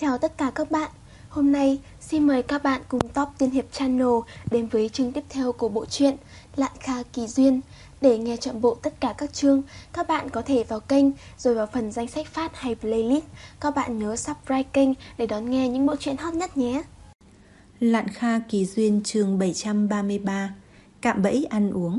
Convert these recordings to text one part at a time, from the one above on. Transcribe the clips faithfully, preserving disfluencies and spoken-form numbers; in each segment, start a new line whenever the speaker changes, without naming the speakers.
Chào tất cả các bạn. Hôm nay xin mời các bạn cùng Top Tiên Hiệp Channel đến với chương tiếp theo của bộ truyện Lạn Kha Kỳ Duyên. Để nghe trọn bộ tất cả các chương, các bạn có thể vào kênh rồi vào phần danh sách phát hay playlist. Các bạn nhớ subscribe kênh để đón nghe những bộ truyện hot nhất nhé.
Lạn Kha Kỳ Duyên chương bảy trăm ba mươi ba. Cạm bẫy ăn uống.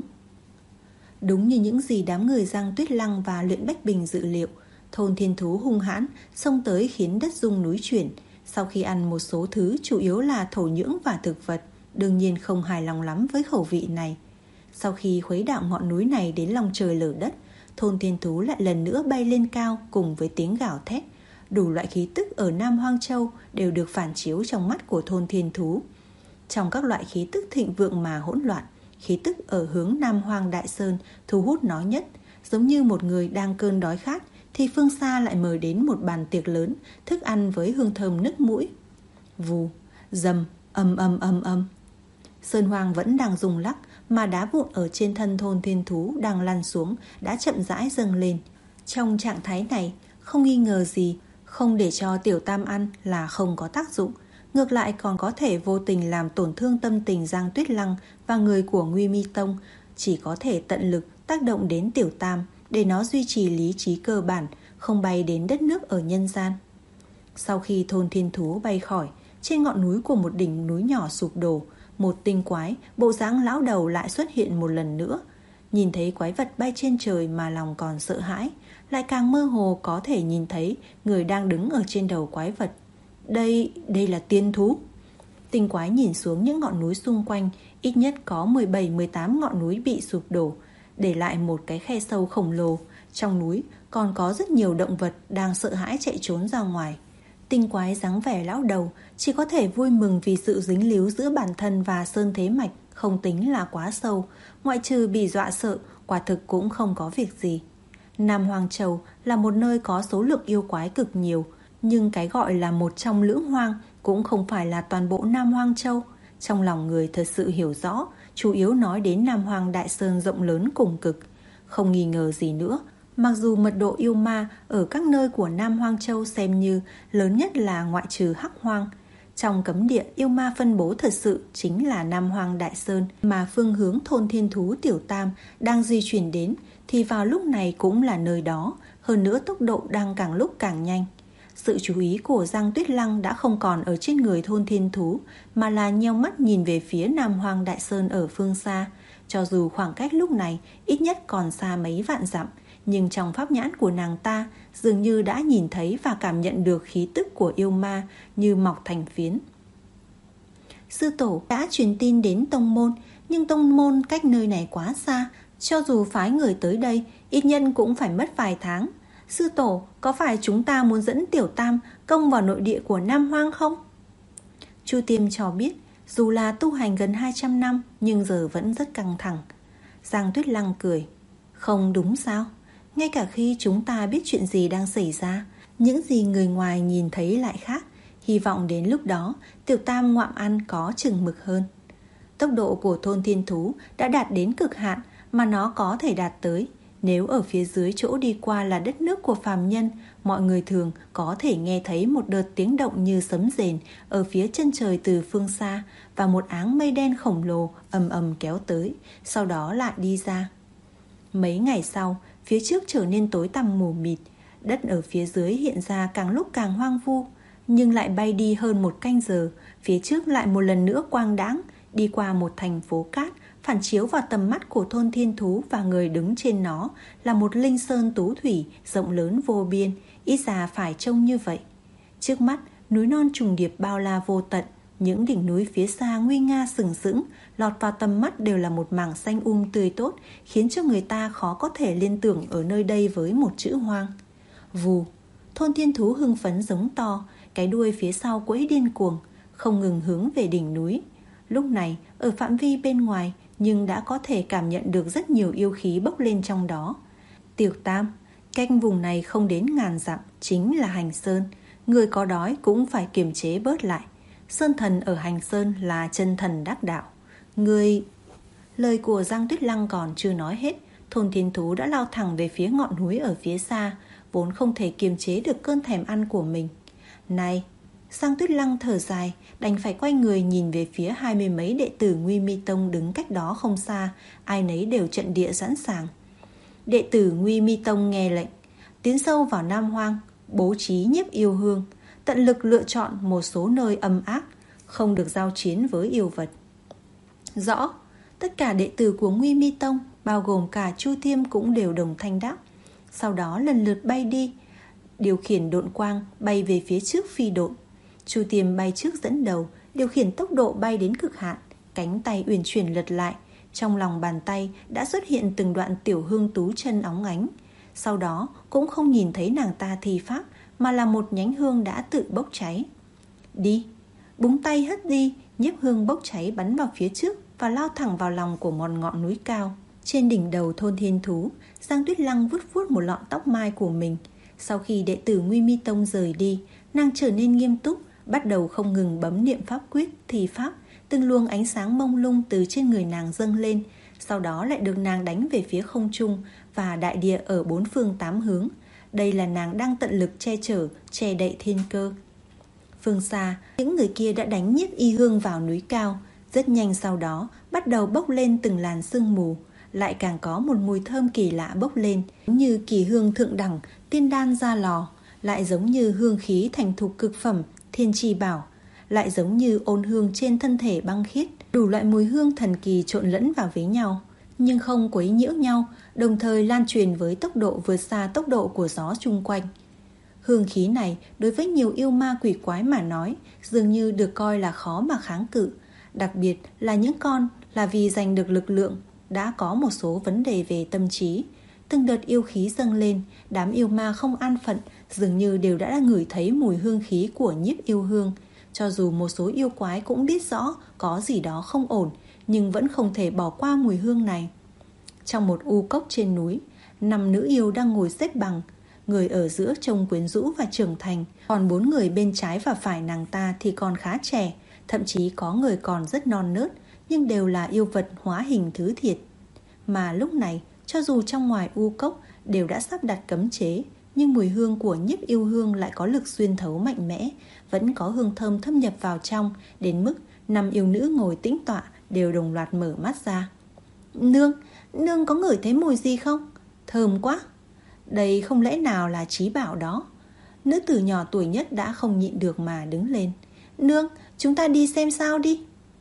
Đúng như những gì đám người Giang Tuyết Lăng và Luyện Bách Bình dự liệu, thôn thiên thú hung hãn xông tới khiến đất rung núi chuyển. Sau khi ăn một số thứ chủ yếu là thổ nhưỡng và thực vật, đương nhiên không hài lòng lắm với khẩu vị này. Sau khi khuấy đảo ngọn núi này đến lòng trời lở đất, thôn thiên thú lại lần nữa bay lên cao cùng với tiếng gào thét. Đủ loại khí tức ở Nam Hoang Châu đều được phản chiếu trong mắt của thôn thiên thú. Trong các loại khí tức thịnh vượng mà hỗn loạn, khí tức ở hướng Nam Hoang Đại Sơn thu hút nó nhất. Giống như một người đang cơn đói khát thì phương xa lại mời đến một bàn tiệc lớn, thức ăn với hương thơm nức mũi. Vù, dầm, ầm ầm ầm ầm. Sơn hoang vẫn đang rung lắc, mà đá vụn ở trên thân thôn thiên thú đang lăn xuống đã chậm rãi dâng lên. Trong trạng thái này, không nghi ngờ gì, không để cho Tiểu Tam ăn là không có tác dụng. Ngược lại còn có thể vô tình làm tổn thương tâm tình Giang Tuyết Lăng và người của Nguy Mi Tông. Chỉ có thể tận lực tác động đến Tiểu Tam để nó duy trì lý trí cơ bản, không bay đến đất nước ở nhân gian. Sau khi thôn thiên thú bay khỏi, trên ngọn núi của một đỉnh núi nhỏ sụp đổ, một tinh quái bộ dáng lão đầu lại xuất hiện một lần nữa. Nhìn thấy quái vật bay trên trời mà lòng còn sợ hãi, lại càng mơ hồ có thể nhìn thấy người đang đứng ở trên đầu quái vật. Đây, đây là tiên thú. Tinh quái nhìn xuống những ngọn núi xung quanh, ít nhất có mười bảy mười tám ngọn núi bị sụp đổ, để lại một cái khe sâu khổng lồ. Trong núi còn có rất nhiều động vật đang sợ hãi chạy trốn ra ngoài. Tinh quái dáng vẻ lão đầu chỉ có thể vui mừng vì sự dính líu giữa bản thân và Sơn Thế Mạch không tính là quá sâu, ngoại trừ bị dọa sợ, quả thực cũng không có việc gì. Nam Hoang Châu là một nơi có số lượng yêu quái cực nhiều, nhưng cái gọi là một trong lưỡng hoang cũng không phải là toàn bộ Nam Hoang Châu. Trong lòng người thật sự hiểu rõ, chủ yếu nói đến Nam Hoang Đại Sơn rộng lớn cùng cực. Không nghi ngờ gì nữa, mặc dù mật độ yêu ma ở các nơi của Nam Hoang Châu xem như lớn nhất là ngoại trừ Hắc Hoang. Trong cấm địa yêu ma phân bố thật sự chính là Nam Hoang Đại Sơn, mà phương hướng thôn thiên thú Tiểu Tam đang di chuyển đến thì vào lúc này cũng là nơi đó, hơn nữa tốc độ đang càng lúc càng nhanh. Sự chú ý của Giang Tuyết Lăng đã không còn ở trên người thôn thiên thú, mà là nheo mắt nhìn về phía Nam Hoang Đại Sơn ở phương xa. Cho dù khoảng cách lúc này ít nhất còn xa mấy vạn dặm, nhưng trong pháp nhãn của nàng ta dường như đã nhìn thấy và cảm nhận được khí tức của yêu ma như mọc thành phiến. Sư tổ đã truyền tin đến tông môn, nhưng tông môn cách nơi này quá xa, cho dù phái người tới đây ít nhất cũng phải mất vài tháng. Sư tổ, có phải chúng ta muốn dẫn Tiểu Tam công vào nội địa của Nam Hoang không? Chu Tiêm cho biết, dù là tu hành gần hai trăm năm nhưng giờ vẫn rất căng thẳng. Giang Tuyết Lăng cười. Không đúng sao? Ngay cả khi chúng ta biết chuyện gì đang xảy ra, những gì người ngoài nhìn thấy lại khác. Hy vọng đến lúc đó Tiểu Tam ngoạm ăn có chừng mực hơn. Tốc độ của thôn thiên thú đã đạt đến cực hạn mà nó có thể đạt tới. Nếu ở phía dưới chỗ đi qua là đất nước của phàm nhân, mọi người thường có thể nghe thấy một đợt tiếng động như sấm rền ở phía chân trời từ phương xa, và một áng mây đen khổng lồ ầm ầm kéo tới, sau đó lại đi ra. Mấy ngày sau, phía trước trở nên tối tăm mù mịt, đất ở phía dưới hiện ra càng lúc càng hoang vu, nhưng lại bay đi hơn một canh giờ, phía trước lại một lần nữa quang đãng, đi qua một thành phố cát. Phản chiếu vào tầm mắt của thôn thiên thú và người đứng trên nó là một linh sơn tú thủy rộng lớn vô biên, ít ra phải trông như vậy. Trước mắt, núi non trùng điệp bao la vô tận, những đỉnh núi phía xa nguy nga sừng sững, lọt vào tầm mắt đều là một mảng xanh um tươi tốt, khiến cho người ta khó có thể liên tưởng ở nơi đây với một chữ hoang. Vù, thôn thiên thú hưng phấn giống to, cái đuôi phía sau quẫy điên cuồng, không ngừng hướng về đỉnh núi. Lúc này, ở phạm vi bên ngoài, nhưng đã có thể cảm nhận được rất nhiều yêu khí bốc lên trong đó. Tiểu Tam, cách vùng này không đến ngàn dặm chính là Hành Sơn. Người có đói cũng phải kiềm chế bớt lại. Sơn thần ở Hành Sơn là chân thần đắc đạo. Người... Lời của Giang Tuyết Lăng còn chưa nói hết, thôn thiên thú đã lao thẳng về phía ngọn núi ở phía xa, vốn không thể kiềm chế được cơn thèm ăn của mình. Này, Giang Tuyết Lăng thở dài, đành phải quay người nhìn về phía hai mươi mấy đệ tử Nguy Mi Tông đứng cách đó không xa, ai nấy đều trận địa sẵn sàng. Đệ tử Nguy Mi Tông nghe lệnh, tiến sâu vào Nam Hoang, bố trí nhiếp yêu hương, tận lực lựa chọn một số nơi âm ác, không được giao chiến với yêu vật. Rõ. Tất cả đệ tử của Nguy Mi Tông, bao gồm cả Chu Thiêm cũng đều đồng thanh đáp. Sau đó lần lượt bay đi, điều khiển độn quang bay về phía trước phi độn. Chu Thiêm bay trước dẫn đầu, điều khiển tốc độ bay đến cực hạn, cánh tay uyển chuyển lật lại, trong lòng bàn tay đã xuất hiện từng đoạn tiểu hương tú chân óng ánh. Sau đó cũng không nhìn thấy nàng ta thi pháp, mà là một nhánh hương đã tự bốc cháy. Đi, búng tay hất đi, nhiếp hương bốc cháy bắn vào phía trước và lao thẳng vào lòng của một ngọn núi cao. Trên đỉnh đầu thôn thiên thú, Giang Tuyết Lăng vuốt vuốt một lọn tóc mai của mình. Sau khi đệ tử Nguy Mi Tông rời đi, nàng trở nên nghiêm túc, bắt đầu không ngừng bấm niệm pháp quyết, thi pháp. Từng luồng ánh sáng mông lung từ trên người nàng dâng lên, sau đó lại được nàng đánh về phía không trung và đại địa ở bốn phương tám hướng. Đây là nàng đang tận lực che chở, che đậy thiên cơ. Phương xa, những người kia đã đánh nhiếp y hương vào núi cao. Rất nhanh sau đó bắt đầu bốc lên từng làn sương mù, lại càng có một mùi thơm kỳ lạ bốc lên, như kỳ hương thượng đẳng, tiên đan ra lò, lại giống như hương khí thành thục cực phẩm, thiên chi bảo, lại giống như ôn hương trên thân thể băng khiết. Đủ loại mùi hương thần kỳ trộn lẫn vào với nhau, nhưng không quấy nhiễu nhau, đồng thời lan truyền với tốc độ vượt xa tốc độ của gió chung quanh. Hương khí này đối với nhiều yêu ma quỷ quái mà nói dường như được coi là khó mà kháng cự, đặc biệt là những con là vì giành được lực lượng đã có một số vấn đề về tâm trí. Từng đợt yêu khí dâng lên, đám yêu ma không an phận dường như đều đã ngửi thấy mùi hương khí của nhiếp yêu hương. Cho dù một số yêu quái cũng biết rõ có gì đó không ổn, nhưng vẫn không thể bỏ qua mùi hương này. Trong một u cốc trên núi, năm nữ yêu đang ngồi xếp bằng. Người ở giữa trông quyến rũ và trưởng thành, còn bốn người bên trái và phải nàng ta thì còn khá trẻ, thậm chí có người còn rất non nớt, nhưng đều là yêu vật hóa hình thứ thiệt. Mà lúc này, cho dù trong ngoài u cốc đều đã sắp đặt cấm chế, nhưng mùi hương của nhiếp yêu hương lại có lực xuyên thấu mạnh mẽ, vẫn có hương thơm thâm nhập vào trong, đến mức năm yêu nữ ngồi tĩnh tọa đều đồng loạt mở mắt ra. Nương, nương có ngửi thấy mùi gì không? Thơm quá! Đây không lẽ nào là trí bảo đó? Nữ tử nhỏ tuổi nhất đã không nhịn được mà đứng lên. Nương, chúng ta đi xem sao đi.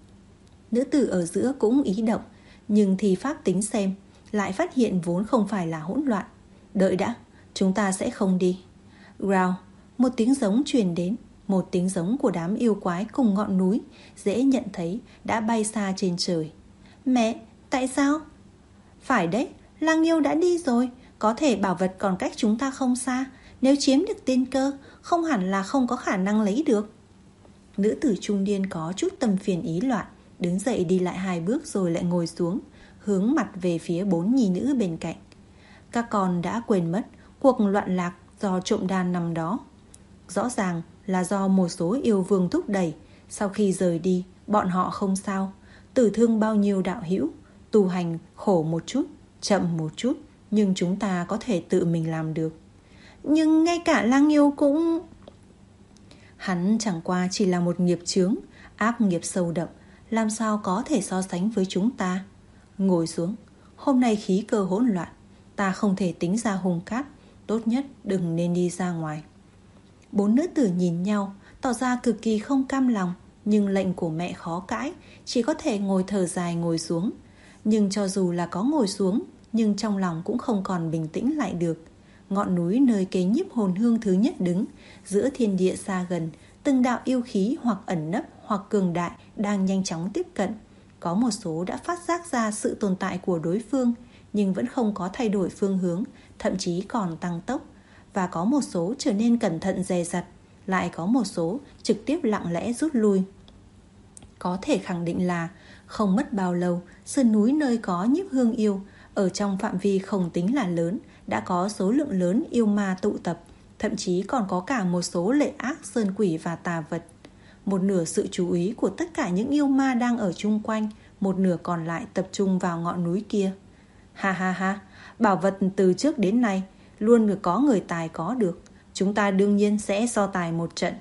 Nữ tử ở giữa cũng ý động, nhưng thì pháp tính xem, lại phát hiện vốn không phải là hỗn loạn. Đợi đã, chúng ta sẽ không đi. Growl, một tiếng giống truyền đến, một tiếng giống của đám yêu quái cùng ngọn núi, dễ nhận thấy đã bay xa trên trời. Mẹ, tại sao? Phải đấy, lang yêu đã đi rồi, có thể bảo vật còn cách chúng ta không xa. Nếu chiếm được tiên cơ, không hẳn là không có khả năng lấy được. Nữ tử trung niên có chút tâm phiền ý loạn, đứng dậy đi lại hai bước rồi lại ngồi xuống, hướng mặt về phía bốn nhi nữ bên cạnh. Các con đã quên mất cuộc loạn lạc do trộm đàn năm đó. Rõ ràng là do một số yêu vương thúc đẩy. Sau khi rời đi, bọn họ không sao, tử thương bao nhiêu đạo hữu, tu hành khổ một chút, chậm một chút, nhưng chúng ta có thể tự mình làm được. Nhưng ngay cả lang yêu cũng... Hắn chẳng qua chỉ là một nghiệp chướng, ác nghiệp sâu đậm, làm sao có thể so sánh với chúng ta. Ngồi xuống, hôm nay khí cơ hỗn loạn, ta không thể tính ra hung cát, tốt nhất đừng nên đi ra ngoài. Bốn nữ tử nhìn nhau, tỏ ra cực kỳ không cam lòng, nhưng lệnh của mẹ khó cãi, chỉ có thể ngồi thở dài ngồi xuống. Nhưng cho dù là có ngồi xuống, nhưng trong lòng cũng không còn bình tĩnh lại được. Ngọn núi nơi kế nhiếp hồn hương thứ nhất đứng, giữa thiên địa xa gần, từng đạo yêu khí hoặc ẩn nấp hoặc cường đại đang nhanh chóng tiếp cận. Có một số đã phát giác ra sự tồn tại của đối phương, nhưng vẫn không có thay đổi phương hướng, thậm chí còn tăng tốc. Và có một số trở nên cẩn thận dè dặt, lại có một số trực tiếp lặng lẽ rút lui. Có thể khẳng định là không mất bao lâu, sườn núi nơi có nhiếp hương yêu, ở trong phạm vi không tính là lớn, đã có số lượng lớn yêu ma tụ tập, thậm chí còn có cả một số lệ ác sơn quỷ và tà vật. Một nửa sự chú ý của tất cả những yêu ma đang ở chung quanh, một nửa còn lại tập trung vào ngọn núi kia. Ha ha ha, bảo vật từ trước đến nay luôn có người tài có được, chúng ta đương nhiên sẽ so tài một trận.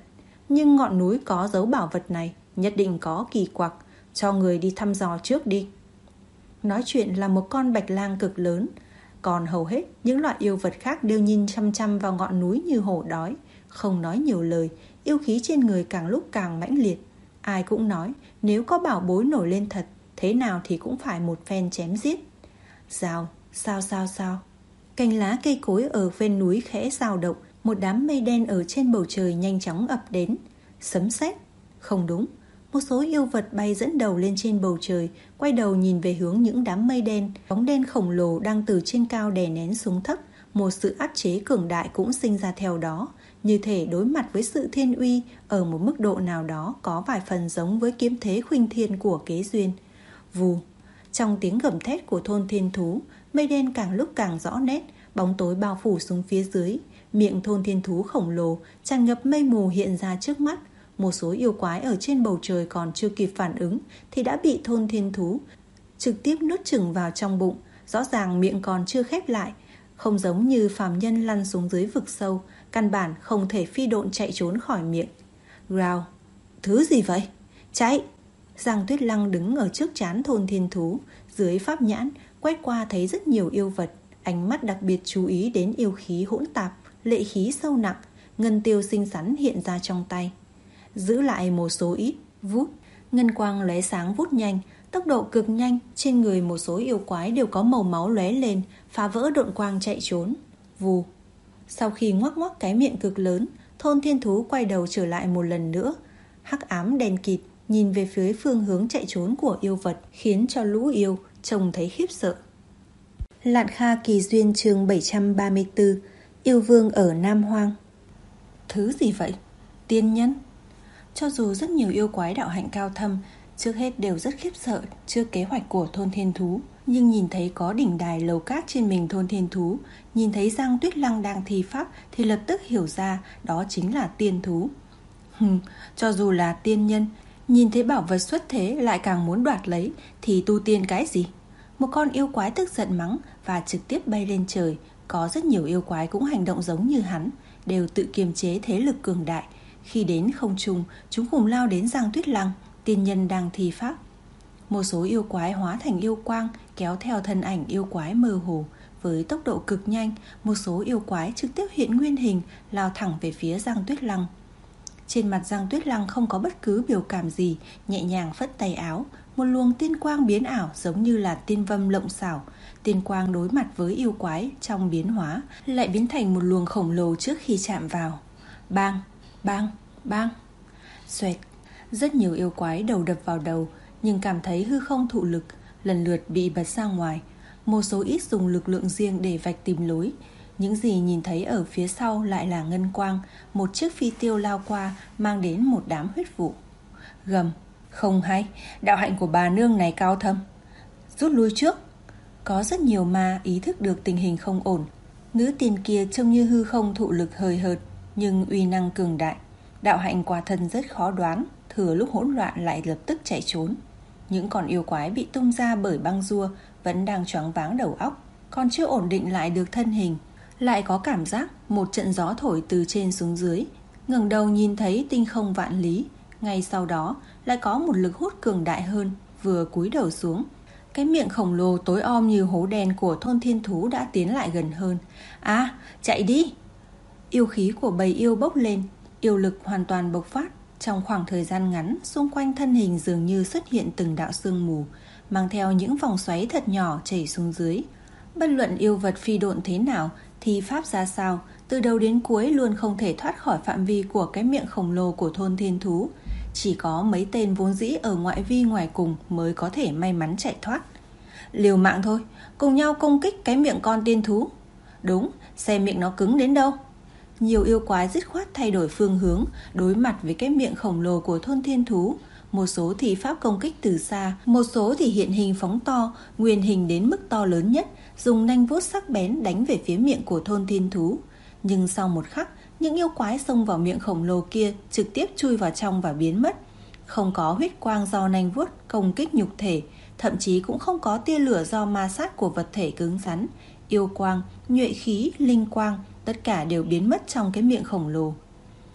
Nhưng ngọn núi có dấu bảo vật này nhất định có kỳ quặc, cho người đi thăm dò trước đi. Nói chuyện là một con bạch lang cực lớn, còn hầu hết những loại yêu vật khác đều nhìn chăm chăm vào ngọn núi như hổ đói, không nói nhiều lời. Yêu khí trên người càng lúc càng mãnh liệt. Ai cũng nói nếu có bảo bối nổi lên thật, thế nào thì cũng phải một phen chém giết. Rào, sao sao sao. Cành lá cây cối ở ven núi khẽ dao động. Một đám mây đen ở trên bầu trời nhanh chóng ập đến. Sấm sét. Không đúng. Một số yêu vật bay dẫn đầu lên trên bầu trời, quay đầu nhìn về hướng những đám mây đen. Bóng đen khổng lồ đang từ trên cao đè nén xuống thấp. Một sự áp chế cường đại cũng sinh ra theo đó, như thể đối mặt với sự thiên uy ở một mức độ nào đó có vài phần giống với kiếm thế khuynh thiên của Kế Duyên. Vù. Trong tiếng gầm thét của thôn thiên thú, mây đen càng lúc càng rõ nét, bóng tối bao phủ xuống phía dưới. Miệng thôn thiên thú khổng lồ tràn ngập mây mù hiện ra trước mắt. Một số yêu quái ở trên bầu trời còn chưa kịp phản ứng thì đã bị thôn thiên thú trực tiếp nuốt chửng vào trong bụng. Rõ ràng miệng còn chưa khép lại, không giống như phàm nhân lăn xuống dưới vực sâu, căn bản không thể phi độn chạy trốn khỏi miệng. Growl. Thứ gì vậy? Chạy! Giang Tuyết Lăng đứng ở trước trán thôn thiên thú, dưới pháp nhãn quét qua thấy rất nhiều yêu vật, ánh mắt đặc biệt chú ý đến yêu khí hỗn tạp, lệ khí sâu nặng. Ngân tiêu xinh xắn hiện ra trong tay, giữ lại một số ít, vút. Ngân quang lóe sáng vút nhanh, tốc độ cực nhanh. Trên người một số yêu quái đều có màu máu lóe lên, phá vỡ độn quang chạy trốn. Vù. Sau khi ngoác ngoác cái miệng cực lớn, thôn thiên thú quay đầu trở lại một lần nữa. Hắc ám đen kịt nhìn về phía phương hướng chạy trốn của yêu vật, khiến cho lũ yêu trông thấy khiếp sợ. Lạn Kha Kỳ Duyên chương bảy trăm ba mươi tư. Yêu vương ở Nam Hoang. Thứ gì vậy? Tiên nhân? Cho dù rất nhiều yêu quái đạo hạnh cao thâm trước hết đều rất khiếp sợ trước kế hoạch của thôn thiên thú, nhưng nhìn thấy có đỉnh đài lầu cát trên mình thôn thiên thú, nhìn thấy Giang Tuyết Lăng đang thi pháp thì lập tức hiểu ra đó chính là tiên thú. Hừm, cho dù là tiên nhân, nhìn thấy bảo vật xuất thế lại càng muốn đoạt lấy thì tu tiên cái gì? Một con yêu quái tức giận mắng và trực tiếp bay lên trời. Có rất nhiều yêu quái cũng hành động giống như hắn, đều tự kiềm chế thế lực cường đại. Khi đến không trung, chúng cùng lao đến Giang Tuyết Lăng, tiên nhân đang thi pháp. Một số yêu quái hóa thành yêu quang, kéo theo thân ảnh yêu quái mơ hồ. Với tốc độ cực nhanh, một số yêu quái trực tiếp hiện nguyên hình, lao thẳng về phía Giang Tuyết Lăng. Trên mặt Giang Tuyết Lăng không có bất cứ biểu cảm gì, nhẹ nhàng phất tay áo, một luồng tiên quang biến ảo giống như là tiên vâm lộng xảo. Tiên quang đối mặt với yêu quái trong biến hóa lại biến thành một luồng khổng lồ trước khi chạm vào. Bang, bang, bang. Xoẹt. Rất nhiều yêu quái đầu đập vào đầu, nhưng cảm thấy hư không thụ lực, lần lượt bị bật ra ngoài. Một số ít dùng lực lượng riêng để vạch tìm lối. Những gì nhìn thấy ở phía sau lại là ngân quang. Một chiếc phi tiêu lao qua, mang đến một đám huyết vụ. Gầm. Không hay, đạo hạnh của bà nương này cao thâm. Rút lui trước. Có rất nhiều ma ý thức được tình hình không ổn. Nữ tiên kia trông như hư không thụ lực hời hợt, nhưng uy năng cường đại. Đạo hạnh quả thân rất khó đoán, thừa lúc hỗn loạn lại lập tức chạy trốn. Những con yêu quái bị tung ra bởi băng rua vẫn đang choáng váng đầu óc, còn chưa ổn định lại được thân hình. Lại có cảm giác một trận gió thổi từ trên xuống dưới. Ngẩng đầu nhìn thấy tinh không vạn lý. Ngay sau đó lại có một lực hút cường đại hơn. Vừa cúi đầu xuống, cái miệng khổng lồ tối om như hố đen của thôn thiên thú đã tiến lại gần hơn. À, chạy đi! Yêu khí của bầy yêu bốc lên, yêu lực hoàn toàn bộc phát. Trong khoảng thời gian ngắn, xung quanh thân hình dường như xuất hiện từng đạo sương mù, mang theo những vòng xoáy thật nhỏ chảy xuống dưới. Bất luận yêu vật phi độn thế nào, thì pháp ra sao, từ đầu đến cuối luôn không thể thoát khỏi phạm vi của cái miệng khổng lồ của thôn thiên thú. Chỉ có mấy tên vốn dĩ ở ngoại vi ngoài cùng mới có thể may mắn chạy thoát. Liều mạng thôi, cùng nhau công kích cái miệng con tiên thú. Đúng, xem miệng nó cứng đến đâu. Nhiều yêu quái dứt khoát thay đổi phương hướng, đối mặt với cái miệng khổng lồ của thôn thiên thú. Một số thì pháp công kích từ xa, một số thì hiện hình phóng to, nguyên hình đến mức to lớn nhất, dùng nanh vuốt sắc bén đánh về phía miệng của thôn thiên thú. Nhưng sau một khắc, những yêu quái xông vào miệng khổng lồ kia trực tiếp chui vào trong và biến mất. Không có huyết quang do nanh vuốt công kích nhục thể, thậm chí cũng không có tia lửa do ma sát của vật thể cứng rắn. Yêu quang, nhuệ khí, linh quang, tất cả đều biến mất trong cái miệng khổng lồ.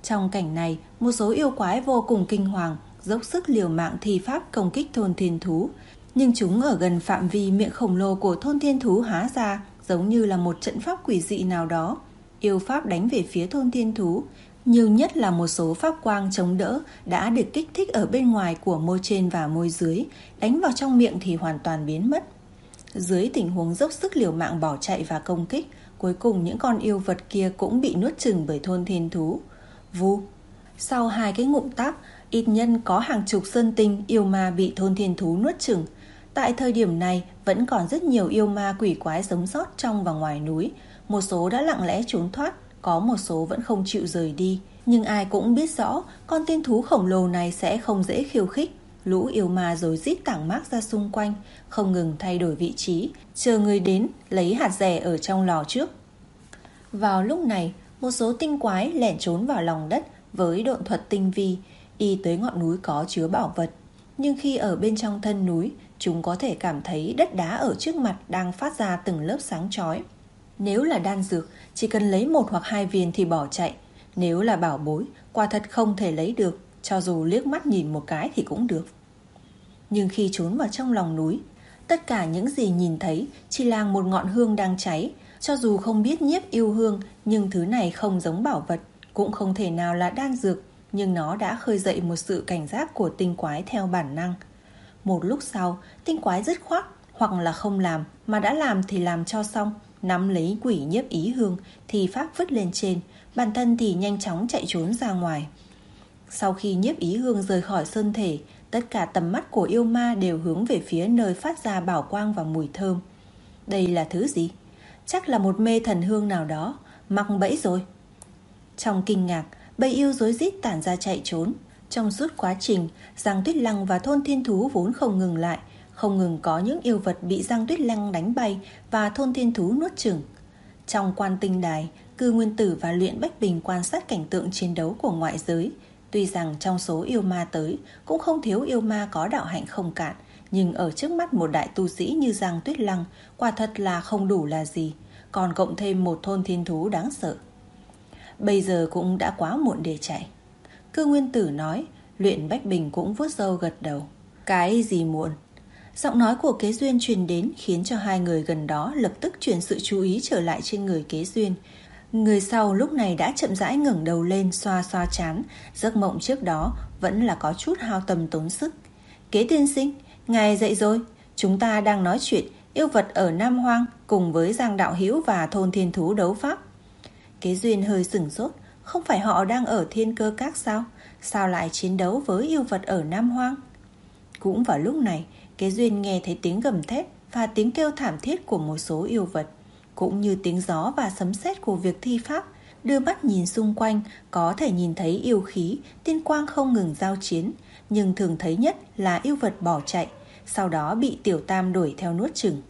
Trong cảnh này, một số yêu quái vô cùng kinh hoàng, dốc sức liều mạng thi pháp công kích thôn thiên thú. Nhưng chúng ở gần phạm vi miệng khổng lồ của thôn thiên thú há ra, giống như là một trận pháp quỷ dị nào đó. Yêu pháp đánh về phía thôn thiên thú, nhưng nhất là một số pháp quang chống đỡ đã được kích thích ở bên ngoài của môi trên và môi dưới, đánh vào trong miệng thì hoàn toàn biến mất. Dưới tình huống dốc sức liều mạng bỏ chạy và công kích, cuối cùng những con yêu vật kia cũng bị nuốt chửng bởi thôn thiên thú. Vu. Sau hai cái ngụm táp, ít nhân có hàng chục sơn tinh yêu ma bị thôn thiên thú nuốt chửng. Tại thời điểm này, vẫn còn rất nhiều yêu ma quỷ quái sống sót trong và ngoài núi. Một số đã lặng lẽ trốn thoát, có một số vẫn không chịu rời đi. Nhưng ai cũng biết rõ, con tiên thú khổng lồ này sẽ không dễ khiêu khích. Lũ yêu ma rối rít tản mác ra xung quanh, không ngừng thay đổi vị trí, chờ người đến lấy hạt rẻ ở trong lò trước. Vào lúc này, một số tinh quái lẻn trốn vào lòng đất với độn thuật tinh vi, y tới ngọn núi có chứa bảo vật. Nhưng khi ở bên trong thân núi, chúng có thể cảm thấy đất đá ở trước mặt đang phát ra từng lớp sáng chói. Nếu là đan dược, chỉ cần lấy một hoặc hai viên thì bỏ chạy. Nếu là bảo bối, quả thật không thể lấy được, cho dù liếc mắt nhìn một cái thì cũng được. Nhưng khi trốn vào trong lòng núi, tất cả những gì nhìn thấy chỉ là một ngọn hương đang cháy. Cho dù không biết nhiếp yêu hương, nhưng thứ này không giống bảo vật, cũng không thể nào là đan dược, nhưng nó đã khơi dậy một sự cảnh giác của tinh quái theo bản năng. Một lúc sau, tinh quái dứt khoát, hoặc là không làm, mà đã làm thì làm cho xong, nắm lấy quỷ nhiếp ý hương thì pháp vứt lên trên, bản thân thì nhanh chóng chạy trốn ra ngoài. Sau khi nhiếp ý hương rời khỏi sơn thể, tất cả tầm mắt của yêu ma đều hướng về phía nơi phát ra bảo quang và mùi thơm. Đây là thứ gì? Chắc là một mê thần hương nào đó, mắc bẫy rồi. Trong kinh ngạc, bầy yêu rối rít tản ra chạy trốn. Trong suốt quá trình, Giang Tuyết Lăng và thôn thiên thú vốn không ngừng lại, không ngừng có những yêu vật bị Giang Tuyết Lăng đánh bay và thôn thiên thú nuốt chửng. Trong quan tinh đài, Cư Nguyên Tử và Luyện Bách Bình quan sát cảnh tượng chiến đấu của ngoại giới. Tuy rằng trong số yêu ma tới cũng không thiếu yêu ma có đạo hạnh không cạn, nhưng ở trước mắt một đại tu sĩ như Giang Tuyết Lăng, quả thật là không đủ là gì, còn cộng thêm một thôn thiên thú đáng sợ. Bây giờ cũng đã quá muộn để chạy. Cư Nguyên Tử nói. Luyện Bách Bình cũng vuốt râu gật đầu. Cái gì muộn? Giọng nói của Kế Duyên truyền đến khiến cho hai người gần đó lập tức chuyển sự chú ý trở lại trên người Kế Duyên. Người sau lúc này đã chậm rãi ngẩng đầu lên, xoa xoa trán. Giấc mộng trước đó vẫn là có chút hao tâm tốn sức. Kế tiên sinh, ngài dậy rồi. Chúng ta đang nói chuyện yêu vật ở Nam Hoang cùng với Giang Đạo Hữu và thôn thiên thú đấu pháp. Kế Duyên hơi sửng sốt. Không phải họ đang ở Thiên Cơ Các sao? Sao lại chiến đấu với yêu vật ở Nam Hoang? Cũng vào lúc này, Kế Duyên nghe thấy tiếng gầm thét và tiếng kêu thảm thiết của một số yêu vật, cũng như tiếng gió và sấm sét của việc thi pháp. Đưa mắt nhìn xung quanh, có thể nhìn thấy yêu khí, tiên quang không ngừng giao chiến, nhưng thường thấy nhất là yêu vật bỏ chạy, sau đó bị Tiểu Tam đuổi theo nuốt chửng.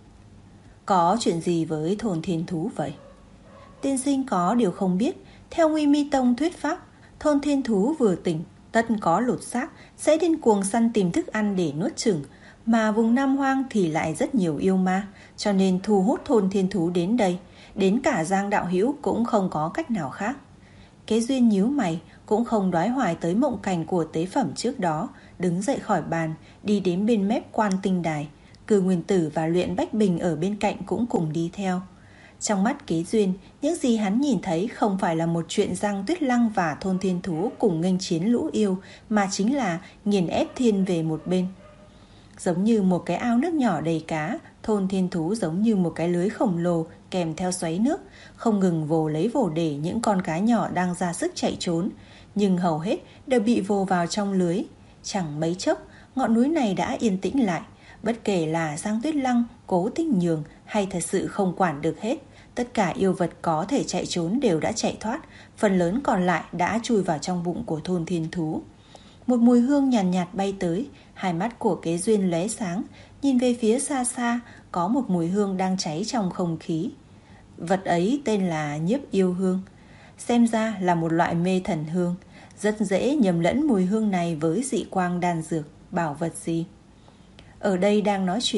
Có chuyện gì với thôn thiên thú vậy? Tiên sinh có điều không biết. Theo Nguy Mi Tông thuyết pháp, thôn thiên thú vừa tỉnh, tất có lột xác, sẽ điên cuồng săn tìm thức ăn để nuốt chửng. Mà vùng Nam Hoang thì lại rất nhiều yêu ma, cho nên thu hút thôn thiên thú đến đây. Đến cả Giang Đạo Hữu cũng không có cách nào khác. Kế Duyên nhíu mày, cũng không đoái hoài tới mộng cảnh của tế phẩm trước đó, đứng dậy khỏi bàn, đi đến bên mép quan tinh đài. Cư Nguyên Tử và Luyện Bách Bình ở bên cạnh cũng cùng đi theo. Trong mắt Kế Duyên, những gì hắn nhìn thấy không phải là một chuyện Giang Tuyết Lăng và thôn thiên thú cùng nghênh chiến lũ yêu, mà chính là nghiền ép thiên về một bên. Giống như một cái ao nước nhỏ đầy cá, thôn thiên thú giống như một cái lưới khổng lồ kèm theo xoáy nước, không ngừng vồ lấy vồ để những con cá nhỏ đang ra sức chạy trốn, nhưng hầu hết đều bị vồ vào trong lưới. Chẳng mấy chốc, ngọn núi này đã yên tĩnh lại, bất kể là Giang Tuyết Lăng cố tình nhường hay thật sự không quản được hết. Tất cả yêu vật có thể chạy trốn đều đã chạy thoát, phần lớn còn lại đã chui vào trong bụng của thôn thiên thú. Một mùi hương nhàn nhạt, nhạt bay tới, hai mắt của Kế Duyên lóe sáng, nhìn về phía xa xa, có một mùi hương đang cháy trong không khí. Vật ấy tên là nhiếp yêu hương, xem ra là một loại mê thần hương, rất dễ nhầm lẫn mùi hương này với dị quang đan dược, bảo vật gì. Ở đây đang nói chuyện,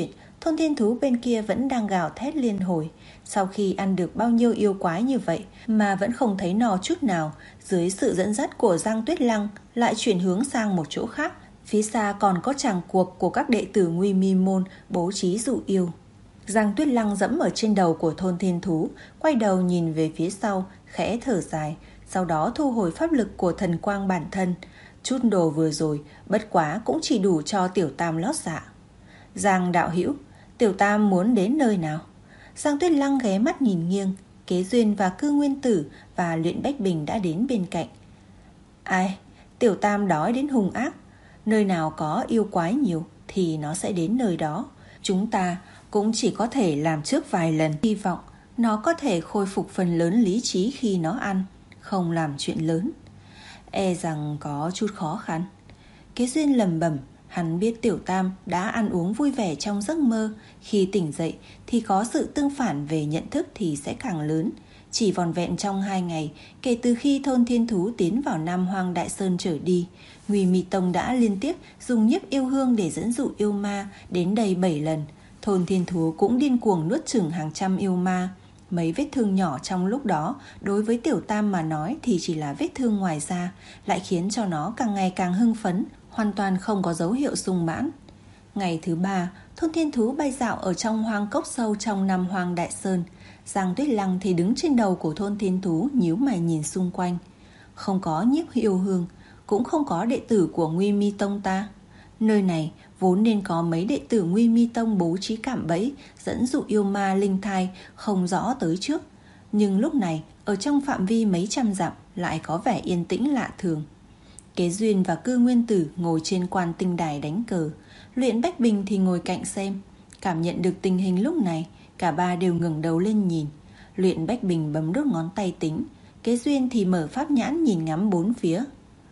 Thôn thiên thú bên kia vẫn đang gào thét liên hồi. Sau khi ăn được bao nhiêu yêu quái như vậy mà vẫn không thấy no chút nào, dưới sự dẫn dắt của Giang Tuyết Lăng lại chuyển hướng sang một chỗ khác. Phía xa còn có tràng cuộc của các đệ tử Nguy Mi Môn bố trí dụ yêu. Giang Tuyết Lăng dẫm ở trên đầu của thôn thiên thú, quay đầu nhìn về phía sau, khẽ thở dài, sau đó thu hồi pháp lực của thần quang bản thân. Chút đồ vừa rồi, bất quá cũng chỉ đủ cho Tiểu Tam lót dạ. Giang đạo hữu, Tiểu Tam muốn đến nơi nào? Giang Tuyết Lăng ghé mắt nhìn nghiêng, Kế Duyên và Cư Nguyên Tử và Luyện Bách Bình đã đến bên cạnh. Ai? Tiểu Tam đói đến hung ác. Nơi nào có yêu quái nhiều thì nó sẽ đến nơi đó. Chúng ta cũng chỉ có thể làm trước vài lần, hy vọng nó có thể khôi phục phần lớn lý trí khi nó ăn, không làm chuyện lớn. E rằng có chút khó khăn. Kế Duyên lẩm bẩm. Hắn biết Tiểu Tam đã ăn uống vui vẻ trong giấc mơ, khi tỉnh dậy thì có sự tương phản về nhận thức thì sẽ càng lớn. Chỉ vòn vẹn trong hai ngày kể từ khi thôn thiên thú tiến vào Nam Hoang Đại Sơn trở đi, Nguy Mi Tông đã liên tiếp dùng nhiếp yêu hương để dẫn dụ yêu ma đến đây bảy lần. Thôn thiên thú cũng điên cuồng nuốt chửng hàng trăm yêu ma. Mấy vết thương nhỏ trong lúc đó đối với Tiểu Tam mà nói thì chỉ là vết thương ngoài da, lại khiến cho nó càng ngày càng hưng phấn, hoàn toàn không có dấu hiệu sung mãn. Ngày thứ ba, thôn thiên thú bay dạo ở trong hoang cốc sâu trong Nam Hoang Đại Sơn. Giang Tuyết Lăng thì đứng trên đầu của thôn thiên thú, nhíu mày nhìn xung quanh. Không có nhiếp yêu hương, cũng không có đệ tử của Nguy Mi Tông ta. Nơi này vốn nên có mấy đệ tử Nguy Mi Tông bố trí cạm bẫy, dẫn dụ yêu ma linh thai không rõ tới trước. Nhưng lúc này, ở trong phạm vi mấy trăm dặm lại có vẻ yên tĩnh lạ thường. Kế Duyên và Cư Nguyên Tử ngồi trên quan tinh đài đánh cờ, Luyện Bách Bình thì ngồi cạnh xem. Cảm nhận được tình hình lúc này, cả ba đều ngẩng đầu lên nhìn. Luyện Bách Bình bấm đốt ngón tay tính, Kế Duyên thì mở pháp nhãn nhìn ngắm bốn phía.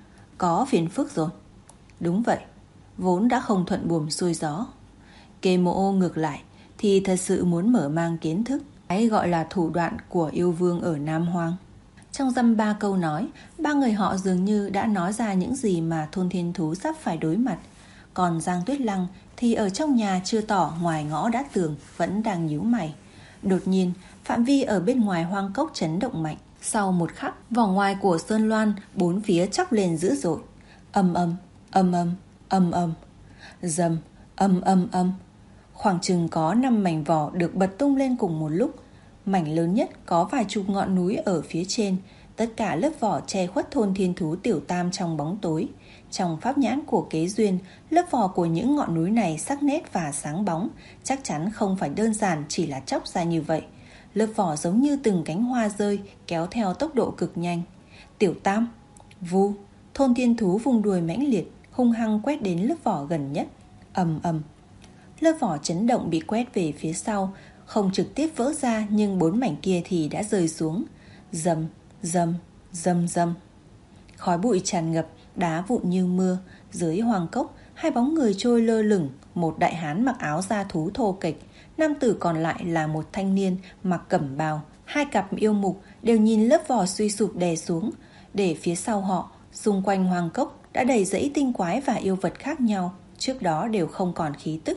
Có phiền phức rồi. Đúng vậy, vốn đã không thuận buồm xuôi gió. Kế Mộ ngược lại thì thật sự muốn mở mang kiến thức, cái gọi là thủ đoạn của yêu vương ở Nam Hoang. Trong dăm ba câu nói, ba người họ dường như đã nói ra những gì mà thôn thiên thú sắp phải đối mặt. Còn Giang Tuyết Lăng thì ở trong nhà chưa tỏ ngoài ngõ đã tường, vẫn đang nhíu mày. Đột nhiên, phạm vi ở bên ngoài hoang cốc chấn động mạnh. Sau một khắc, vỏ ngoài của Sơn Loan bốn phía chóc lên dữ dội. Âm âm, âm âm, âm âm, dầm, âm âm âm. Khoảng chừng có năm mảnh vỏ được bật tung lên cùng một lúc. Mảnh lớn nhất có vài chục ngọn núi ở phía trên. Tất cả lớp vỏ che khuất thôn thiên thú Tiểu Tam trong bóng tối. Trong pháp nhãn của Kế Duyên, lớp vỏ của những ngọn núi này sắc nét và sáng bóng, chắc chắn không phải đơn giản chỉ là chóc ra như vậy. Lớp vỏ giống như từng cánh hoa rơi, kéo theo tốc độ cực nhanh. Tiểu Tam, vu, thôn thiên thú vùng đuôi mãnh liệt, hung hăng quét đến lớp vỏ gần nhất. Ầm ầm, lớp vỏ chấn động bị quét về phía sau, không trực tiếp vỡ ra nhưng bốn mảnh kia thì đã rơi xuống. Dầm, dầm, dầm dầm. Khói bụi tràn ngập, đá vụn như mưa. Dưới hoàng cốc, hai bóng người trôi lơ lửng. Một đại hán mặc áo da thú thô kệch, nam tử còn lại là một thanh niên mặc cẩm bào. Hai cặp yêu mục đều nhìn lớp vỏ suy sụp đè xuống. Để phía sau họ, xung quanh hoàng cốc đã đầy rẫy tinh quái và yêu vật khác nhau, trước đó đều không còn khí tức.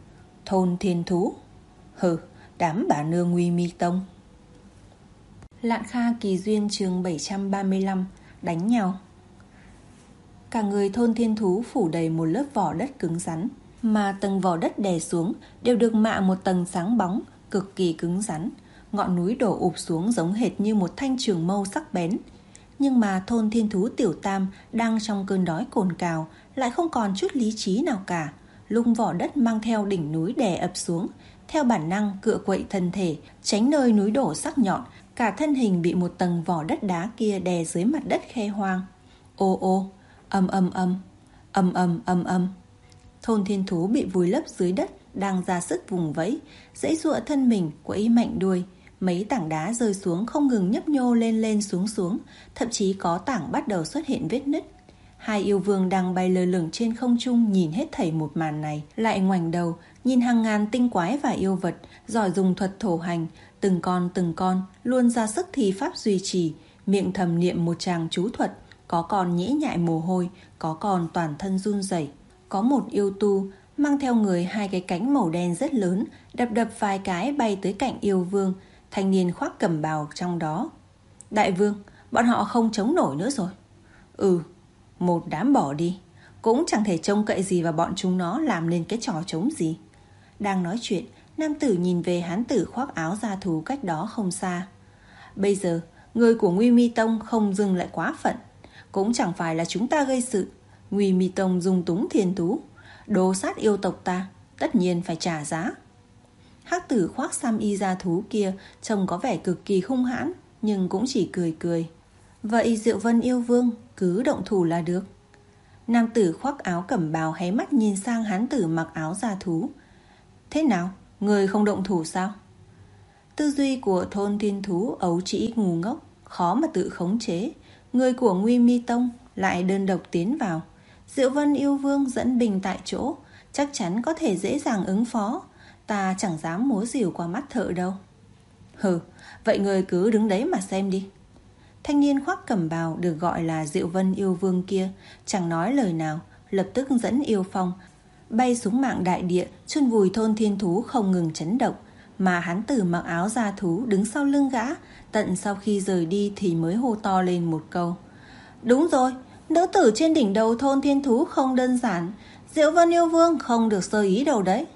Thôn thiên thú. Hừ, đám bà nương Nguy Mi Tông. Lạn Kha Kỳ Duyên chương bảy trăm ba mươi lăm. Đánh nhau. Cả người thôn thiên thú phủ đầy một lớp vỏ đất cứng rắn, mà tầng vỏ đất đè xuống đều được mạ một tầng sáng bóng, cực kỳ cứng rắn. Ngọn núi đổ ụp xuống giống hệt như một thanh trường mâu sắc bén. Nhưng mà thôn thiên thú Tiểu Tam đang trong cơn đói cồn cào, lại không còn chút lý trí nào cả. Lung vỏ đất mang theo đỉnh núi đè ập xuống, theo bản năng cựa quậy thân thể, tránh nơi núi đổ sắc nhọn. Cả thân hình bị một tầng vỏ đất đá kia đè dưới mặt đất khe hoang. Ô ô, âm âm âm, âm âm âm âm. Thôn thiên thú bị vùi lấp dưới đất, đang ra sức vùng vẫy, giãy giụa thân mình, quẫy mạnh đuôi. Mấy tảng đá rơi xuống không ngừng nhấp nhô lên lên xuống xuống, thậm chí có tảng bắt đầu xuất hiện vết nứt. Hai yêu vương đang bay lơ lửng trên không trung nhìn hết thảy một màn này, lại ngoảnh đầu nhìn hàng ngàn tinh quái và yêu vật giỏi dùng thuật thổ hành, từng con từng con luôn ra sức thi pháp duy trì, miệng thầm niệm một tràng chú thuật. Có con nhễ nhại mồ hôi, có con toàn thân run rẩy. Có một yêu tu mang theo người hai cái cánh màu đen rất lớn, đập đập vài cái bay tới cạnh yêu vương. Thanh niên khoác cẩm bào trong đó: Đại vương, bọn họ không chống nổi nữa rồi. Ừ, một đám bỏ đi, cũng chẳng thể trông cậy gì vào bọn chúng nó làm nên cái trò trống gì. Đang nói chuyện, nam tử nhìn về hán tử khoác áo da thú cách đó không xa. Bây giờ, người của Nguy Mi Tông không dừng lại quá phận. Cũng chẳng phải là chúng ta gây sự. Nguy Mi Tông dung túng thiên thú, đồ sát yêu tộc ta, tất nhiên phải trả giá. Hắc tử khoác sam y da thú kia trông có vẻ cực kỳ hung hãn, nhưng cũng chỉ cười cười. Vậy Diệu Vân yêu vương cứ động thủ là được. Nam tử khoác áo cẩm bào hé mắt nhìn sang hán tử mặc áo da thú. Thế nào, người không động thủ sao? Tư duy của thôn thiên thú ấu trĩ ngu ngốc, khó mà tự khống chế. Người của Nguy Mi Tông lại đơn độc tiến vào. Diệu Vân yêu vương dẫn binh tại chỗ, chắc chắn có thể dễ dàng ứng phó. Ta chẳng dám múa rìu qua mắt thợ đâu. Hừ, vậy người cứ đứng đấy mà xem đi. Thanh niên khoác cẩm bào được gọi là Diệu Vân yêu vương kia chẳng nói lời nào, lập tức dẫn yêu phong bay xuống mạng đại địa, chôn vùi thôn thiên thú không ngừng chấn động. Mà hán tử mặc áo da thú đứng sau lưng gã, tận sau khi rời đi thì mới hô to lên một câu: Đúng rồi, nữ tử trên đỉnh đầu thôn thiên thú không đơn giản, Diệu Vân yêu vương không được sơ ý đâu đấy.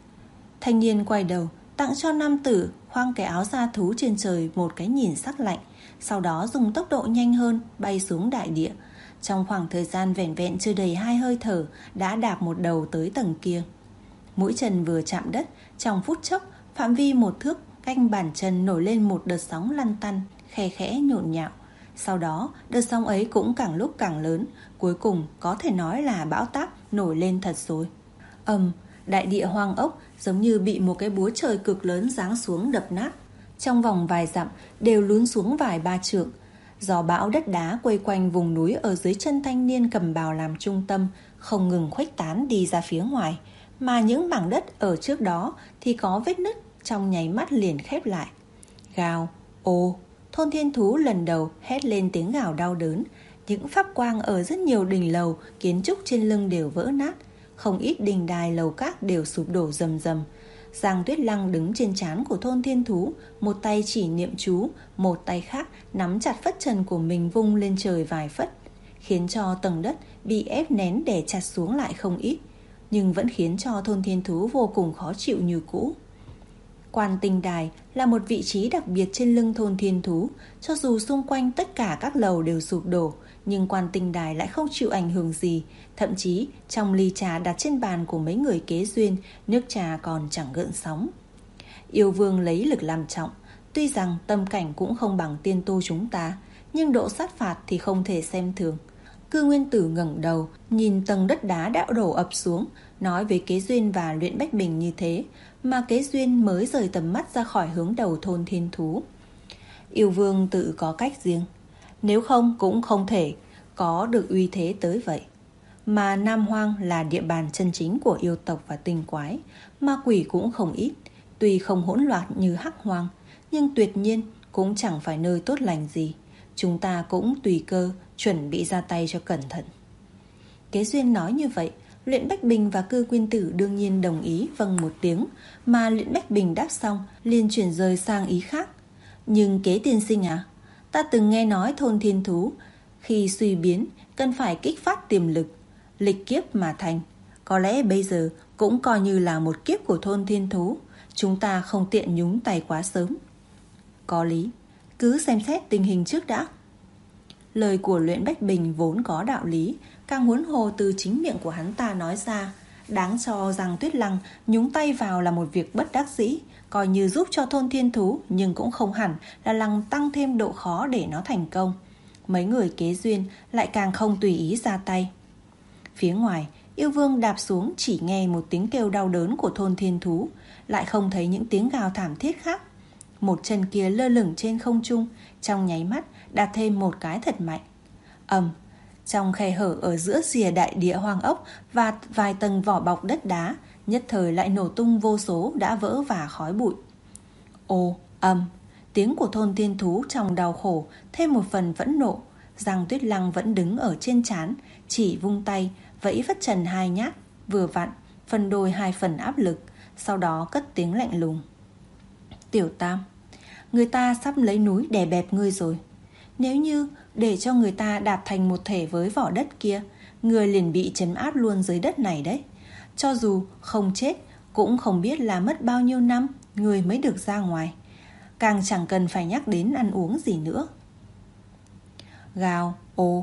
Thanh niên quay đầu tặng cho nam tử khoang cái áo da thú trên trời một cái nhìn sắc lạnh, sau đó dùng tốc độ nhanh hơn bay xuống đại địa. Trong khoảng thời gian vẻn vẹn chưa đầy hai hơi thở đã đạp một đầu tới tầng kia. Mũi chân vừa chạm đất, trong phút chốc phạm vi một thước canh bàn chân nổi lên một đợt sóng lăn tăn, khe khẽ nhộn nhạo. Sau đó đợt sóng ấy cũng càng lúc càng lớn, cuối cùng có thể nói là bão táp nổi lên thật rồi. Ầm, đại địa hoang ốc giống như bị một cái búa trời cực lớn giáng xuống đập nát. Trong vòng vài dặm đều lún xuống vài ba trượng. Gió bão đất đá quây quanh vùng núi ở dưới chân thanh niên cầm bào làm trung tâm không ngừng khuếch tán đi ra phía ngoài, mà những mảng đất ở trước đó thì có vết nứt trong nháy mắt liền khép lại. Gào, ô, thôn thiên thú lần đầu hét lên tiếng gào đau đớn. Những pháp quang ở rất nhiều đỉnh lầu, kiến trúc trên lưng đều vỡ nát, không ít đình đài lầu các đều sụp đổ rầm rầm. Giang Tuyết Lăng đứng trên trán của thôn thiên thú, một tay chỉ niệm chú, một tay khác nắm chặt phất trần của mình vung lên trời vài phất, khiến cho tầng đất bị ép nén đè chặt xuống lại không ít, nhưng vẫn khiến cho thôn thiên thú vô cùng khó chịu như cũ. Quan tinh đài là một vị trí đặc biệt trên lưng thôn thiên thú. Cho dù xung quanh tất cả các lầu đều sụp đổ, nhưng quan tinh đài lại không chịu ảnh hưởng gì. Thậm chí trong ly trà đặt trên bàn của mấy người kế duyên, nước trà còn chẳng gợn sóng. Yêu vương lấy lực làm trọng. Tuy rằng tâm cảnh cũng không bằng tiên tu chúng ta, nhưng độ sát phạt thì không thể xem thường. Cư Nguyên Tử ngẩng đầu nhìn tầng đất đá đã đổ ập xuống, nói với Kế Duyên và Luyện Bách Bình như thế, mà Kế Duyên mới rời tầm mắt ra khỏi hướng đầu thôn thiên thú. Yêu vương tự có cách riêng, nếu không cũng không thể có được uy thế tới vậy. Mà Nam Hoang là địa bàn chân chính của yêu tộc và tinh quái, ma quỷ cũng không ít. Tuy không hỗn loạn như Hắc Hoang, nhưng tuyệt nhiên cũng chẳng phải nơi tốt lành gì. Chúng ta cũng tùy cơ chuẩn bị ra tay cho cẩn thận. Kế Duyên nói như vậy, Luyện Bách Bình và Cư Quyên Tử đương nhiên đồng ý vâng một tiếng, mà Luyện Bách Bình đáp xong liền chuyển rời sang ý khác. Nhưng Kế tiên sinh à, ta từng nghe nói thôn thiên thú khi suy biến cần phải kích phát tiềm lực, lịch kiếp mà thành. Có lẽ bây giờ cũng coi như là một kiếp của thôn thiên thú, chúng ta không tiện nhúng tay quá sớm. Có lý, cứ xem xét tình hình trước đã. Lời của Luyện Bách Bình vốn có đạo lý, càng huống hồ từ chính miệng của hắn ta nói ra. Đáng cho rằng Tuyết Lăng nhúng tay vào là một việc bất đắc dĩ, coi như giúp cho thôn thiên thú, nhưng cũng không hẳn là làm tăng thêm độ khó để nó thành công. Mấy người kế duyên lại càng không tùy ý ra tay. Phía ngoài, yêu vương đạp xuống chỉ nghe một tiếng kêu đau đớn của thôn thiên thú, lại không thấy những tiếng gào thảm thiết khác. Một chân kia lơ lửng trên không trung, trong nháy mắt đạp thêm một cái thật mạnh. Ầm, trong khe hở ở giữa rìa đại địa hoang ốc và vài tầng vỏ bọc đất đá, nhất thời lại nổ tung vô số đã vỡ và khói bụi. Ồ, ầm, tiếng của thôn thiên thú trong đau khổ thêm một phần phẫn nộ. Giang Tuyết Lăng vẫn đứng ở trên trán, chỉ vung tay vẫy phất trần hai nhát, vừa vặn phân đôi hai phần áp lực, sau đó cất tiếng lạnh lùng. Tiểu Tam, người ta sắp lấy núi đè bẹp ngươi rồi. Nếu như để cho người ta đạp thành một thể với vỏ đất kia, ngươi liền bị trấn áp luôn dưới đất này đấy. Cho dù không chết, cũng không biết là mất bao nhiêu năm ngươi mới được ra ngoài. Càng chẳng cần phải nhắc đến ăn uống gì nữa. Gào, ồ,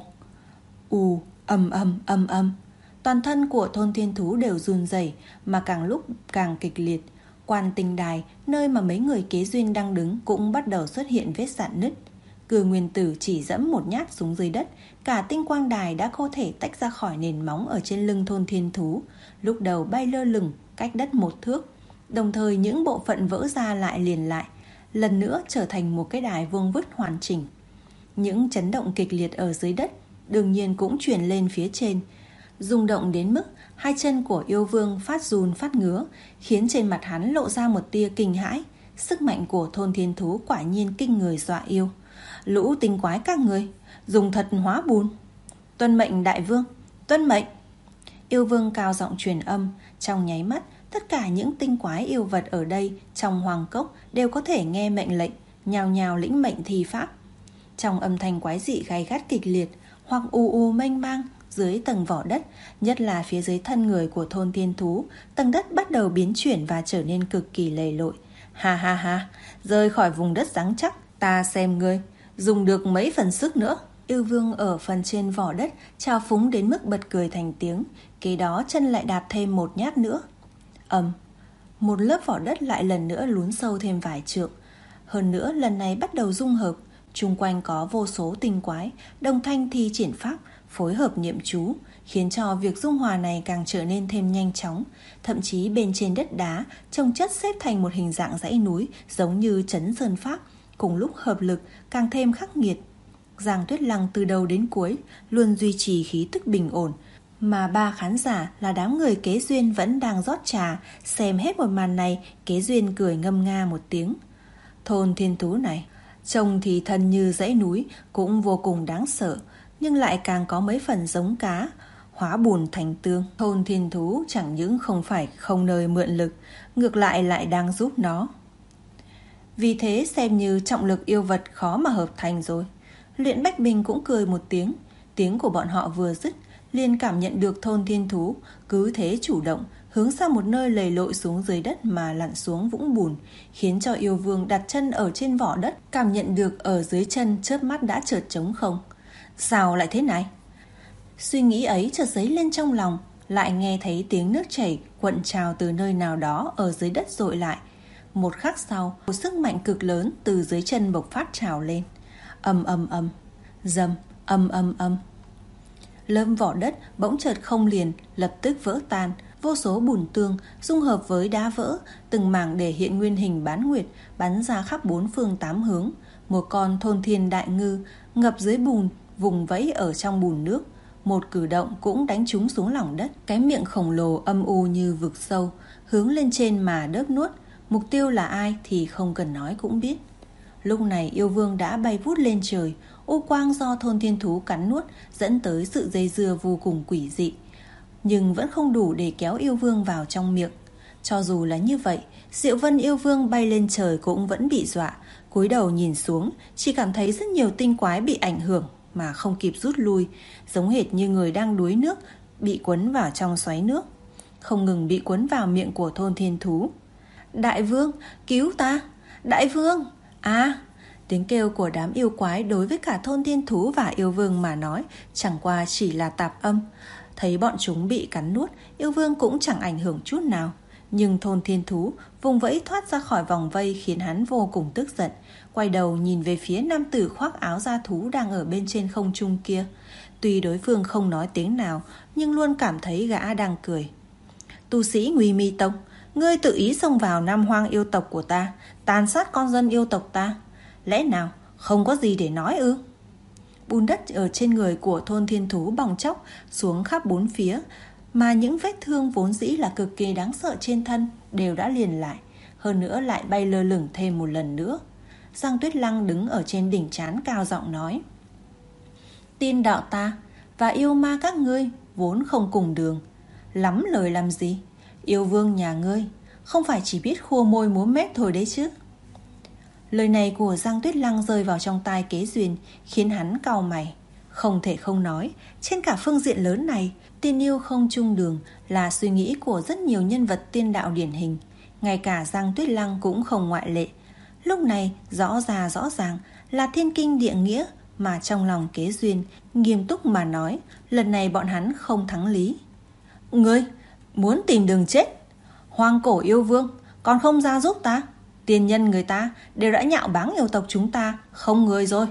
ù, ầm ầm ầm ầm. Toàn thân của thôn thiên thú đều run rẩy, mà càng lúc càng kịch liệt. Quan tinh đài, nơi mà mấy người kế duyên đang đứng, cũng bắt đầu xuất hiện vết rạn nứt. Cừ nguyên tử chỉ dẫm một nhát xuống dưới đất, cả tinh quang đài đã có thể tách ra khỏi nền móng ở trên lưng thôn thiên thú, lúc đầu bay lơ lửng cách đất một thước. Đồng thời những bộ phận vỡ ra lại liền lại, lần nữa trở thành một cái đài vuông vức hoàn chỉnh. Những chấn động kịch liệt ở dưới đất đương nhiên cũng truyền lên phía trên, rung động đến mức hai chân của yêu vương phát run phát ngứa, khiến trên mặt hắn lộ ra một tia kinh hãi. Sức mạnh của thôn thiên thú quả nhiên kinh người dọa yêu. Lũ tinh quái các người, dùng thật hóa bùn. Tuân mệnh đại vương, tuân mệnh. Yêu vương cao giọng truyền âm. Trong nháy mắt, tất cả những tinh quái yêu vật ở đây trong hoàng cốc đều có thể nghe mệnh lệnh, nhào nhào lĩnh mệnh thi pháp. Trong âm thanh quái dị gay gắt kịch liệt, hoặc ù ù mênh mang dưới tầng vỏ đất, nhất là phía dưới thân người của thôn thiên thú, tầng đất bắt đầu biến chuyển và trở nên cực kỳ lầy lội. Ha ha ha, rời khỏi vùng đất rắn chắc, ta xem ngươi dùng được mấy phần sức nữa. Yêu vương ở phần trên vỏ đất trào phúng đến mức bật cười thành tiếng, kế đó chân lại đạp thêm một nhát nữa. Ầm, một lớp vỏ đất lại lần nữa lún sâu thêm vài trượng. Hơn nữa lần này bắt đầu dung hợp, chung quanh có vô số tinh quái đồng thanh thi triển pháp, phối hợp niệm chú, khiến cho việc dung hòa này càng trở nên thêm nhanh chóng. Thậm chí bên trên đất đá chồng chất xếp thành một hình dạng dãy núi, giống như trấn sơn pháp, cùng lúc hợp lực càng thêm khắc nghiệt. Giang Tuyết Lăng từ đầu đến cuối luôn duy trì khí tức bình ổn, mà ba khán giả là đám người kế duyên vẫn đang rót trà. Xem hết một màn này, kế duyên cười ngâm nga một tiếng. Thôn thiên thú này trông thì thân như dãy núi, cũng vô cùng đáng sợ, nhưng lại càng có mấy phần giống cá, hóa bùn thành tương. Thôn thiên thú chẳng những không phải không nơi mượn lực, ngược lại lại đang giúp nó. Vì thế xem như trọng lực yêu vật khó mà hợp thành rồi. Luyện Bách Bình cũng cười một tiếng. Tiếng của bọn họ vừa dứt, liền cảm nhận được thôn thiên thú cứ thế chủ động hướng sang một nơi lầy lội xuống dưới đất mà lặn xuống vũng bùn, khiến cho yêu vương đặt chân ở trên vỏ đất cảm nhận được ở dưới chân chớp mắt đã chợt trống không. Sao lại thế này? Suy nghĩ ấy chợt dấy lên trong lòng, lại nghe thấy tiếng nước chảy cuộn trào từ nơi nào đó ở dưới đất dội lại. Một khắc sau, một sức mạnh cực lớn từ dưới chân bộc phát trào lên. Ầm ầm ầm, dầm, ầm ầm ầm. Lớp vỏ đất bỗng chợt không liền, lập tức vỡ tan. Vô số bùn tương dung hợp với đá vỡ, từng mảng để hiện nguyên hình bán nguyệt bắn ra khắp bốn phương tám hướng. Một con thôn thiên đại ngư ngập dưới bùn, vùng vẫy ở trong bùn nước. Một cử động cũng đánh trúng xuống lòng đất. Cái miệng khổng lồ âm u như vực sâu, hướng lên trên mà đớp nuốt. Mục tiêu là ai thì không cần nói cũng biết. Lúc này yêu vương đã bay vút lên trời. U quang do thôn thiên thú cắn nuốt dẫn tới sự dây dưa vô cùng quỷ dị, nhưng vẫn không đủ để kéo yêu vương vào trong miệng. Cho dù là như vậy, Diệu Vân yêu vương bay lên trời cũng vẫn bị dọa. Cúi đầu nhìn xuống, chỉ cảm thấy rất nhiều tinh quái bị ảnh hưởng mà không kịp rút lui, giống hệt như người đang đuối nước bị cuốn vào trong xoáy nước, không ngừng bị cuốn vào miệng của thôn thiên thú. Đại vương, cứu ta! Đại vương! À! Tiếng kêu của đám yêu quái đối với cả thôn thiên thú và yêu vương mà nói chẳng qua chỉ là tạp âm. Thấy bọn chúng bị cắn nuốt, yêu vương cũng chẳng ảnh hưởng chút nào. Nhưng thôn thiên thú vùng vẫy thoát ra khỏi vòng vây khiến hắn vô cùng tức giận. Quay đầu nhìn về phía nam tử khoác áo da thú đang ở bên trên không trung kia. Tuy đối phương không nói tiếng nào, nhưng luôn cảm thấy gã đang cười. Tu sĩ Nguy Mi Tông, ngươi tự ý xông vào Nam Hoang yêu tộc của ta, tàn sát con dân yêu tộc ta. Lẽ nào không có gì để nói ư? Bùn đất ở trên người của thôn thiên thú bong chóc xuống khắp bốn phía, mà những vết thương vốn dĩ là cực kỳ đáng sợ trên thân đều đã liền lại, hơn nữa lại bay lơ lửng thêm một lần nữa. Giang Tuyết Lăng đứng ở trên đỉnh trán cao giọng nói: Tiên đạo ta và yêu ma các ngươi vốn không cùng đường, lắm lời làm gì? Yêu vương nhà ngươi không phải chỉ biết khua môi múa mép thôi đấy chứ. Lời này của Giang Tuyết Lăng rơi vào trong tai Kế Duyên, khiến hắn cau mày. Không thể không nói, trên cả phương diện lớn này, tiên yêu không chung đường là suy nghĩ của rất nhiều nhân vật tiên đạo điển hình. Ngay cả Giang Tuyết Lăng cũng không ngoại lệ. Lúc này rõ ra rõ ràng là thiên kinh địa nghĩa, mà trong lòng Kế Duyên nghiêm túc mà nói, lần này bọn hắn không thắng lý. Ngươi muốn tìm đường chết? Hoang cổ yêu vương còn không ra giúp ta? Tiên nhân người ta đều đã nhạo báng yêu tộc chúng ta không người rồi.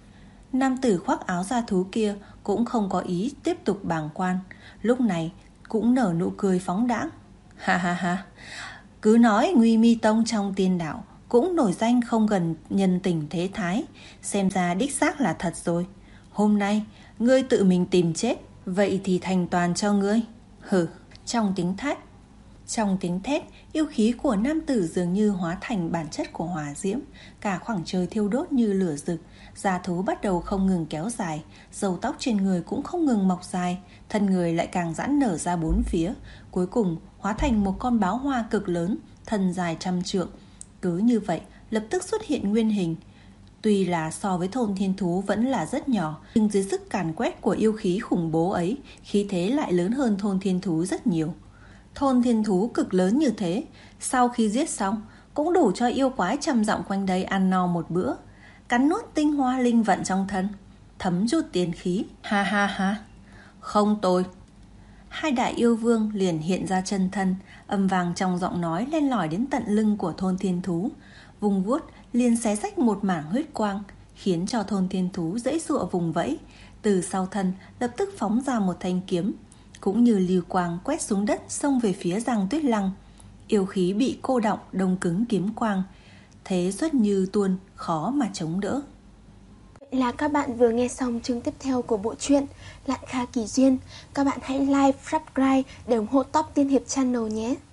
Nam tử khoác áo da thú kia cũng không có ý tiếp tục bàng quan, lúc này cũng nở nụ cười phóng đãng. Ha ha ha, cứ nói Nguy Mi Tông trong tiên đạo cũng nổi danh không gần nhân tình thế thái, xem ra đích xác là thật rồi. Hôm nay ngươi tự mình tìm chết, vậy thì thành toàn cho ngươi. Hừ. Trong tiếng thét Trong tiếng thét yêu khí của nam tử dường như hóa thành bản chất của hỏa diễm, cả khoảng trời thiêu đốt như lửa rực. Da thú bắt đầu không ngừng kéo dài, râu tóc trên người cũng không ngừng mọc dài, thân người lại càng giãn nở ra bốn phía, cuối cùng hóa thành một con báo hoa cực lớn, thân dài trăm trượng. Cứ như vậy lập tức xuất hiện nguyên hình. Tuy là so với thôn thiên thú vẫn là rất nhỏ, nhưng dưới sức càn quét của yêu khí khủng bố ấy, khí thế lại lớn hơn thôn thiên thú rất nhiều. Thôn thiên thú cực lớn như thế, sau khi giết xong cũng đủ cho yêu quái trăm dặm quanh đây ăn no một bữa, cắn nuốt tinh hoa linh vận trong thân, thấm chút tiền khí. Ha ha ha, không tồi. Hai đại yêu vương liền hiện ra chân thân, âm vang trong giọng nói len lỏi đến tận lưng của thôn thiên thú, vùng vuốt liền xé rách một mảng huyết quang, khiến cho thôn thiên thú dãy dụa vùng vẫy. Từ sau thân lập tức phóng ra một thanh kiếm, cũng như lưu quang quét xuống đất, xông về phía Giang Tuyết Lăng. Yêu khí bị cô đọng đông cứng kiếm quang, thế xuất như tuôn, khó mà chống đỡ.
Vậy là các bạn vừa nghe xong chương tiếp theo của bộ truyện Lạn Kha Kỳ Duyên. Các bạn hãy like, subscribe để ủng hộ Top Tiên Hiệp Channel nhé.